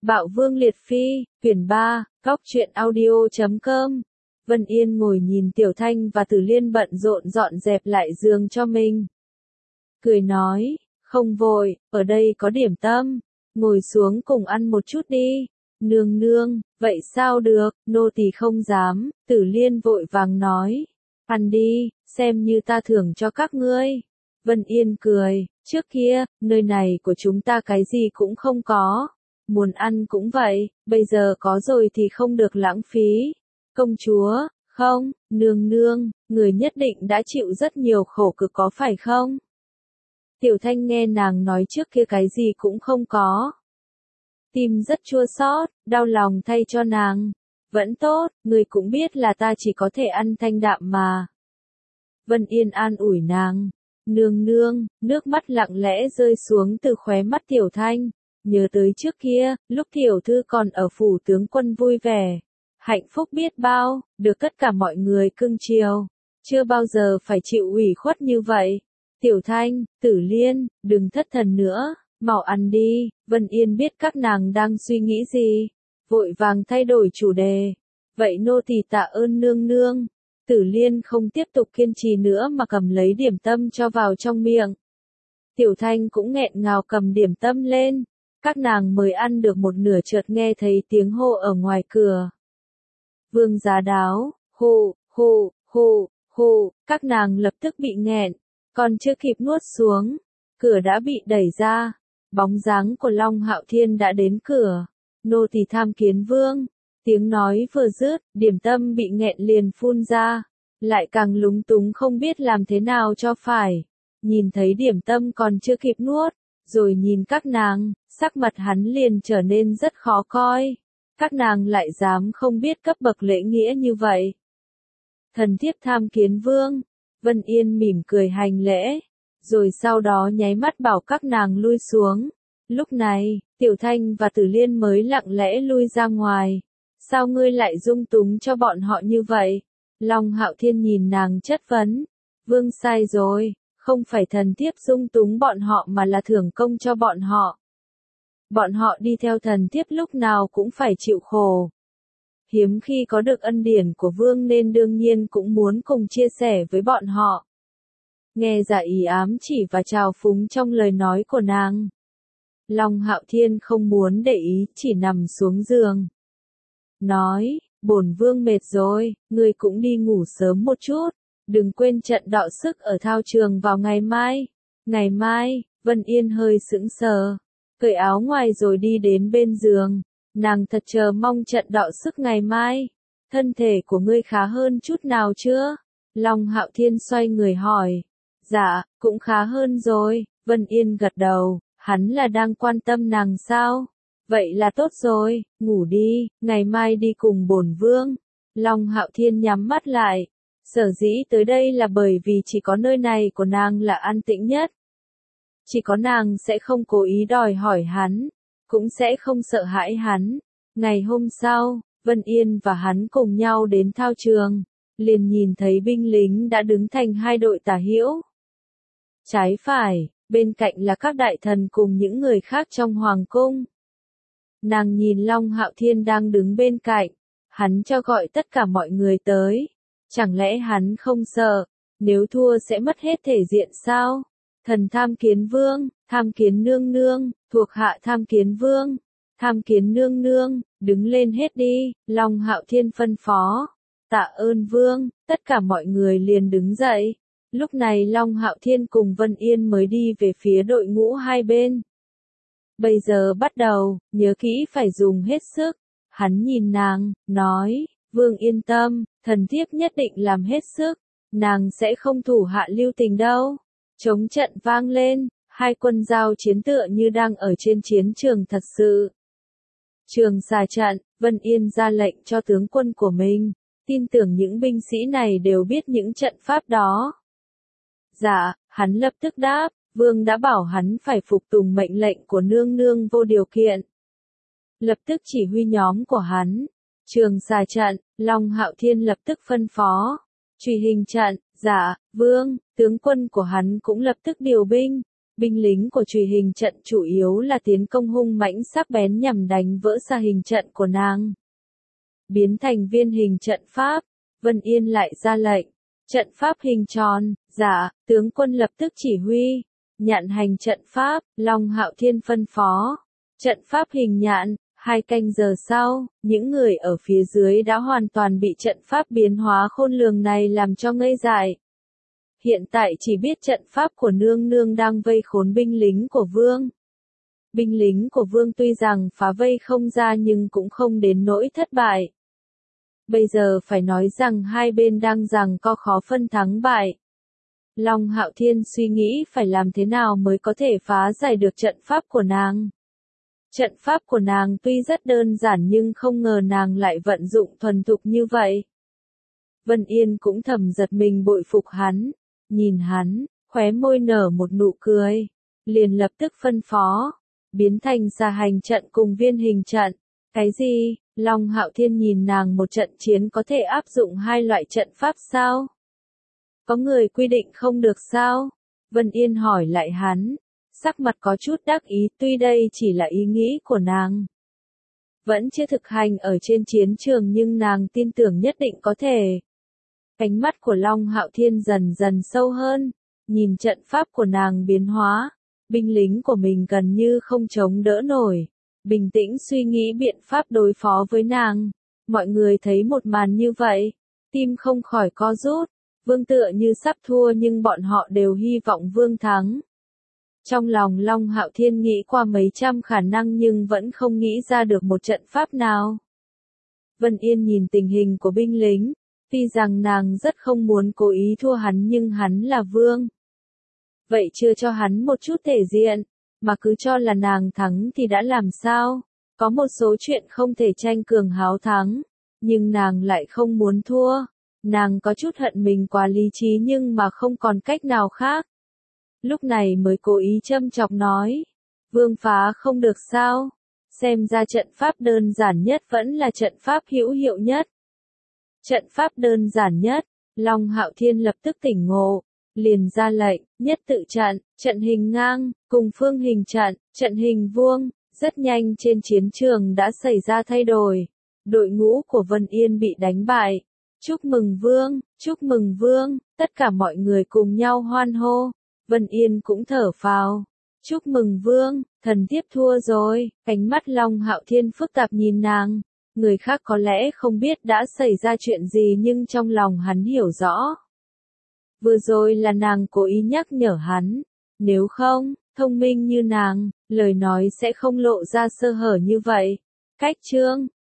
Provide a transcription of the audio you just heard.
Bạo Vương Liệt Phi, quyển 3, Cóc truyện audio.com. Vân Yên ngồi nhìn Tiểu Thanh và Tử Liên bận rộn dọn dẹp lại giường cho mình. Cười nói, không vội, ở đây có điểm tâm, ngồi xuống cùng ăn một chút đi. Nương nương, vậy sao được, nô tỳ không dám, Tử Liên vội vàng nói. Ăn đi, xem như ta thưởng cho các ngươi. Vân Yên cười, trước kia, nơi này của chúng ta cái gì cũng không có. Muốn ăn cũng vậy, bây giờ có rồi thì không được lãng phí. Công chúa, không, nương nương, người nhất định đã chịu rất nhiều khổ cực có phải không? Tiểu Thanh nghe nàng nói trước kia cái gì cũng không có. Tim rất chua xót, đau lòng thay cho nàng. Vẫn tốt, người cũng biết là ta chỉ có thể ăn thanh đạm mà. Vân Yên an ủi nàng. Nương nương, nước mắt lặng lẽ rơi xuống từ khóe mắt Tiểu Thanh. Nhớ tới trước kia, lúc tiểu thư còn ở phủ tướng quân vui vẻ. Hạnh phúc biết bao, được tất cả mọi người cưng chiều. Chưa bao giờ phải chịu ủy khuất như vậy. Tiểu Thanh, Tử Liên, đừng thất thần nữa, mau ăn đi. Vân Yên biết các nàng đang suy nghĩ gì. Vội vàng thay đổi chủ đề. Vậy nô tỳ tạ ơn nương nương. Tử Liên không tiếp tục kiên trì nữa mà cầm lấy điểm tâm cho vào trong miệng. Tiểu Thanh cũng nghẹn ngào cầm điểm tâm lên. Các nàng mới ăn được một nửa chợt nghe thấy tiếng hô ở ngoài cửa. Vương Giá Đáo, hô, hô, hô, hô, các nàng lập tức bị nghẹn, còn chưa kịp nuốt xuống, cửa đã bị đẩy ra, bóng dáng của Long Hạo Thiên đã đến cửa. Nô tỳ tham kiến vương. Tiếng nói vừa dứt, điểm tâm bị nghẹn liền phun ra, lại càng lúng túng không biết làm thế nào cho phải. Nhìn thấy điểm tâm còn chưa kịp nuốt, rồi nhìn các nàng, sắc mặt hắn liền trở nên rất khó coi. Các nàng lại dám không biết cấp bậc lễ nghĩa như vậy. Thần thiếp tham kiến vương. Vân Yên mỉm cười hành lễ, rồi sau đó nháy mắt bảo các nàng lui xuống. Lúc này, Tiểu Thanh và Tử Liên mới lặng lẽ lui ra ngoài. Sao ngươi lại dung túng cho bọn họ như vậy? Long Hạo Thiên nhìn nàng chất vấn. Vương sai rồi, không phải thần thiếp dung túng bọn họ mà là thưởng công cho bọn họ. Bọn họ đi theo thần thiếp lúc nào cũng phải chịu khổ. Hiếm khi có được ân điển của vương nên đương nhiên cũng muốn cùng chia sẻ với bọn họ. Nghe ra ý ám chỉ và trào phúng trong lời nói của nàng. Long Hạo Thiên không muốn để ý, chỉ nằm xuống giường. Nói, bổn vương mệt rồi, ngươi cũng đi ngủ sớm một chút. Đừng quên trận đọ sức ở thao trường vào ngày mai. Ngày mai, Vân Yên hơi sững sờ. Cởi áo ngoài rồi đi đến bên giường. Nàng thật chờ mong trận đọ sức ngày mai. Thân thể của ngươi khá hơn chút nào chưa? Long Hạo Thiên xoay người hỏi. Dạ, cũng khá hơn rồi. Vân Yên gật đầu. Hắn là đang quan tâm nàng sao? Vậy là tốt rồi, ngủ đi, ngày mai đi cùng bổn vương. Long Hạo Thiên nhắm mắt lại. Sở dĩ tới đây là bởi vì chỉ có nơi này của nàng là an tĩnh nhất. Chỉ có nàng sẽ không cố ý đòi hỏi hắn, cũng sẽ không sợ hãi hắn. Ngày hôm sau, Vân Yên và hắn cùng nhau đến thao trường, liền nhìn thấy binh lính đã đứng thành hai đội tả hữu. Trái phải, bên cạnh là các đại thần cùng những người khác trong hoàng cung. Nàng nhìn Long Hạo Thiên đang đứng bên cạnh, hắn cho gọi tất cả mọi người tới. Chẳng lẽ hắn không sợ, nếu thua sẽ mất hết thể diện sao? Thần tham kiến vương, tham kiến nương nương, thuộc hạ tham kiến vương, tham kiến nương nương, đứng lên hết đi. Long Hạo Thiên phân phó. Tạ ơn vương, tất cả mọi người liền đứng dậy. Lúc này Long Hạo Thiên cùng Vân Yên mới đi về phía đội ngũ hai bên. Bây giờ bắt đầu, nhớ kỹ phải dùng hết sức. Hắn nhìn nàng, nói, vương yên tâm, thần thiếp nhất định làm hết sức, nàng sẽ không thủ hạ lưu tình đâu. Trống trận vang lên, hai quân giao chiến tựa như đang ở trên chiến trường thật sự. Trường xà trận, Vân Yên ra lệnh cho tướng quân của mình, tin tưởng những binh sĩ này đều biết những trận pháp đó. Dạ, hắn lập tức đáp, vương đã bảo hắn phải phục tùng mệnh lệnh của nương nương vô điều kiện. Lập tức chỉ huy nhóm của hắn. Trường xà trận, Long Hạo Thiên lập tức phân phó. Truy hình trận, dạ, vương, tướng quân của hắn cũng lập tức điều binh. Binh lính của Trùy Hình trận chủ yếu là tiến công hung mãnh sắc bén nhằm đánh vỡ xa hình trận của nàng. Biến thành viên hình trận pháp, Vân Yên lại ra lệnh. Trận pháp hình tròn, dạ, tướng quân lập tức chỉ huy. Nhạn hành trận pháp, Long Hạo Thiên phân phó. Trận pháp hình nhạn, 2 canh giờ sau, những người ở phía dưới đã hoàn toàn bị trận pháp biến hóa khôn lường này làm cho ngây dại. Hiện tại chỉ biết trận pháp của nương nương đang vây khốn binh lính của vương. Binh lính của vương tuy rằng phá vây không ra nhưng cũng không đến nỗi thất bại. Bây giờ phải nói rằng hai bên đang giằng co khó phân thắng bại. Long Hạo Thiên suy nghĩ phải làm thế nào mới có thể phá giải được trận pháp của nàng. Trận pháp của nàng tuy rất đơn giản nhưng không ngờ nàng lại vận dụng thuần thục như vậy. Vân Yên cũng thầm giật mình bội phục hắn, nhìn hắn, khóe môi nở một nụ cười, liền lập tức phân phó, biến thành xa hành trận cùng viên hình trận. Cái gì? Long Hạo Thiên nhìn nàng, một trận chiến có thể áp dụng 2 loại trận pháp sao? Có người quy định không được sao? Vân Yên hỏi lại hắn, sắc mặt có chút đắc ý, tuy đây chỉ là ý nghĩ của nàng. Vẫn chưa thực hành ở trên chiến trường nhưng nàng tin tưởng nhất định có thể. Ánh mắt của Long Hạo Thiên dần dần sâu hơn, nhìn trận pháp của nàng biến hóa, binh lính của mình gần như không chống đỡ nổi. Bình tĩnh suy nghĩ biện pháp đối phó với nàng. Mọi người thấy một màn như vậy, tim không khỏi co rút. Vương tựa như sắp thua nhưng bọn họ đều hy vọng Vương thắng. Trong lòng Long Hạo Thiên nghĩ qua mấy trăm khả năng nhưng vẫn không nghĩ ra được một trận pháp nào. Vân Yên nhìn tình hình của binh lính, tuy rằng nàng rất không muốn cố ý thua hắn nhưng hắn là vương. Vậy chưa cho hắn một chút thể diện, mà cứ cho là nàng thắng thì đã làm sao? Có một số chuyện không thể tranh cường háo thắng, nhưng nàng lại không muốn thua. Nàng có chút hận mình quá lý trí nhưng mà không còn cách nào khác. Lúc này mới cố ý châm chọc nói, vương phá không được sao? Xem ra trận pháp đơn giản nhất vẫn là trận pháp hữu hiệu nhất. Trận pháp đơn giản nhất, Long Hạo Thiên lập tức tỉnh ngộ, liền ra lệnh, nhất tự trận, trận hình ngang, cùng phương hình trận, trận hình vuông. Rất nhanh trên chiến trường đã xảy ra thay đổi. Đội ngũ của Vân Yên bị đánh bại. Chúc mừng vương, tất cả mọi người cùng nhau hoan hô. Vân Yên cũng thở phào. Chúc mừng vương, thần tiếp thua rồi. Ánh mắt Long Hạo Thiên phức tạp nhìn nàng. Người khác có lẽ không biết đã xảy ra chuyện gì nhưng trong lòng hắn hiểu rõ. Vừa rồi là nàng cố ý nhắc nhở hắn. Nếu không, thông minh như nàng, lời nói sẽ không lộ ra sơ hở như vậy. Cách chương